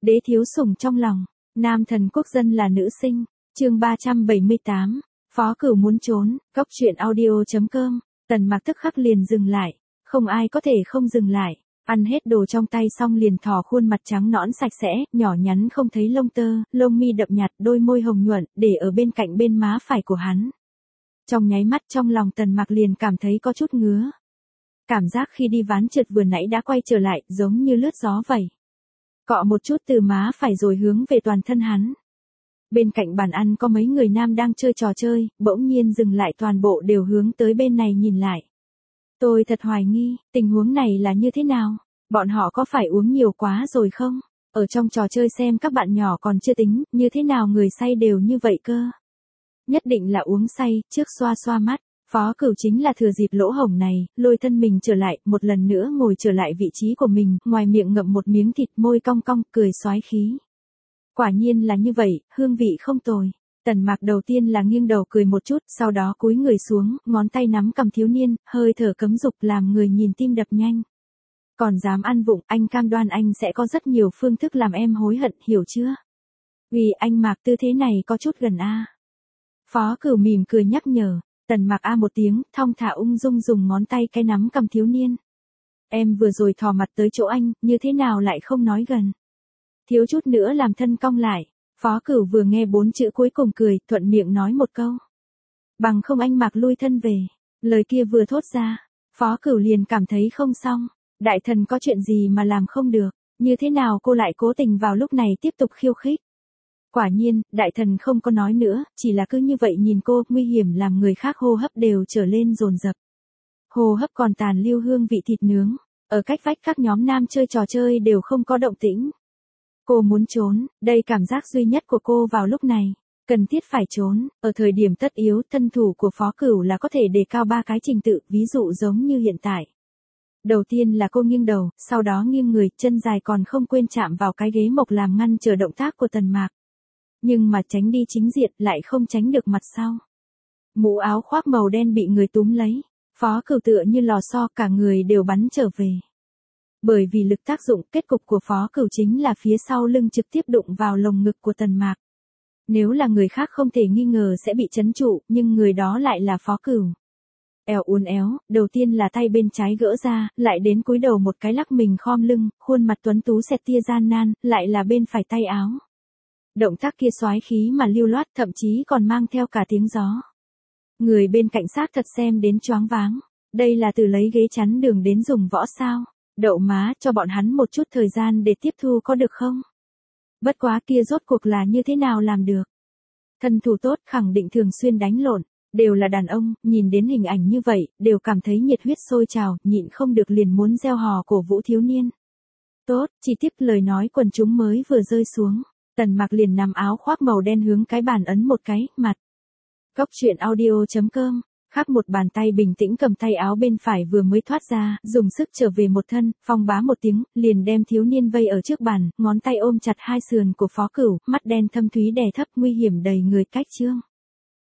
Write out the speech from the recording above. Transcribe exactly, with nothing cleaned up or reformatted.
Đế thiếu sủng trong lòng, nam thần quốc dân là nữ sinh, chương ba trăm bảy mươi tám, Phó Cửu muốn trốn, góc truyện audio.com, Tần Mạc tức khắc liền dừng lại, không ai có thể không dừng lại, ăn hết đồ trong tay xong liền thò khuôn mặt trắng nõn sạch sẽ, nhỏ nhắn không thấy lông tơ, lông mi đậm nhạt, đôi môi hồng nhuận, để ở bên cạnh bên má phải của hắn. Trong nháy mắt trong lòng Tần Mạc liền cảm thấy có chút ngứa. Cảm giác khi đi ván trượt vừa nãy đã quay trở lại, giống như lướt gió vậy. Cọ một chút từ má phải rồi hướng về toàn thân hắn. Bên cạnh bàn ăn có mấy người nam đang chơi trò chơi, bỗng nhiên dừng lại toàn bộ đều hướng tới bên này nhìn lại. Tôi thật hoài nghi, tình huống này là như thế nào? Bọn họ có phải uống nhiều quá rồi không? Ở trong trò chơi xem các bạn nhỏ còn chưa tính, như thế nào người say đều như vậy cơ? Nhất định là uống say, trước xoa xoa mắt. Phó Cửu chính là thừa dịp lỗ hổng này, lôi thân mình trở lại, một lần nữa ngồi trở lại vị trí của mình, ngoài miệng ngậm một miếng thịt, môi cong cong, cười xoái khí. Quả nhiên là như vậy, hương vị không tồi. Tần Mạc đầu tiên là nghiêng đầu cười một chút, sau đó cúi người xuống, ngón tay nắm cầm thiếu niên, hơi thở cấm dục làm người nhìn tim đập nhanh. Còn dám ăn vụng, anh cam đoan anh sẽ có rất nhiều phương thức làm em hối hận, hiểu chưa? Vì anh Mạc tư thế này có chút gần a. Phó Cửu mỉm cười nhắc nhở. Tần Mạc a một tiếng, thong thả ung dung dùng ngón tay cái nắm cầm thiếu niên. Em vừa rồi thò mặt tới chỗ anh, như thế nào lại không nói gần? Thiếu chút nữa làm thân cong lại. Phó Cửu vừa nghe bốn chữ cuối cùng cười, thuận miệng nói một câu. Bằng không anh Mạc lui thân về. Lời kia vừa thốt ra, Phó Cửu liền cảm thấy không xong. Đại thần có chuyện gì mà làm không được, như thế nào cô lại cố tình vào lúc này tiếp tục khiêu khích? Quả nhiên, đại thần không có nói nữa, chỉ là cứ như vậy nhìn cô, nguy hiểm làm người khác hô hấp đều trở lên dồn dập. Hô hấp còn tàn lưu hương vị thịt nướng, ở cách vách các nhóm nam chơi trò chơi đều không có động tĩnh. Cô muốn trốn, đây cảm giác duy nhất của cô vào lúc này, cần thiết phải trốn, ở thời điểm tất yếu, thân thủ của Phó Cửu là có thể đề cao ba cái trình tự, ví dụ giống như hiện tại. Đầu tiên là cô nghiêng đầu, sau đó nghiêng người, chân dài còn không quên chạm vào cái ghế mộc làm ngăn chờ động tác của Tần Mạc. Nhưng mà tránh đi chính diện lại không tránh được mặt sau. Mũ áo khoác màu đen bị người túm lấy, Phó Cửu tựa như lò xo cả người đều bắn trở về. Bởi vì lực tác dụng, kết cục của Phó Cửu chính là phía sau lưng trực tiếp đụng vào lồng ngực của Tần Mạc. Nếu là người khác không thể nghi ngờ sẽ bị trấn trụ, nhưng người đó lại là Phó Cửu. Eo uốn éo, đầu tiên là tay bên trái gỡ ra, lại đến cúi đầu một cái lắc mình khom lưng, khuôn mặt tuấn tú xẹt tia gian nan, lại là bên phải tay áo. Động tác kia xoái khí mà lưu loát, thậm chí còn mang theo cả tiếng gió. Người bên cạnh xác thật xem đến choáng váng. Đây là từ lấy ghế chắn đường đến dùng võ sao? Đậu má, cho bọn hắn một chút thời gian để tiếp thu có được không? Bất quá kia rốt cuộc là như thế nào làm được? Thân thủ tốt khẳng định thường xuyên đánh lộn, đều là đàn ông, nhìn đến hình ảnh như vậy, đều cảm thấy nhiệt huyết sôi trào, nhịn không được liền muốn gieo hò cổ vũ thiếu niên. Tốt, chỉ tiếc lời nói quần chúng mới vừa rơi xuống. Tần Mạc liền nằm áo khoác màu đen hướng cái bàn ấn một cái, mặt. Góc truyện audio.com, khác một bàn tay bình tĩnh cầm tay áo bên phải vừa mới thoát ra, dùng sức trở về một thân, phong bá một tiếng, liền đem thiếu niên vây ở trước bàn, ngón tay ôm chặt hai sườn của Phó Cửu, mắt đen thâm thúy đè thấp nguy hiểm đầy người cách chương.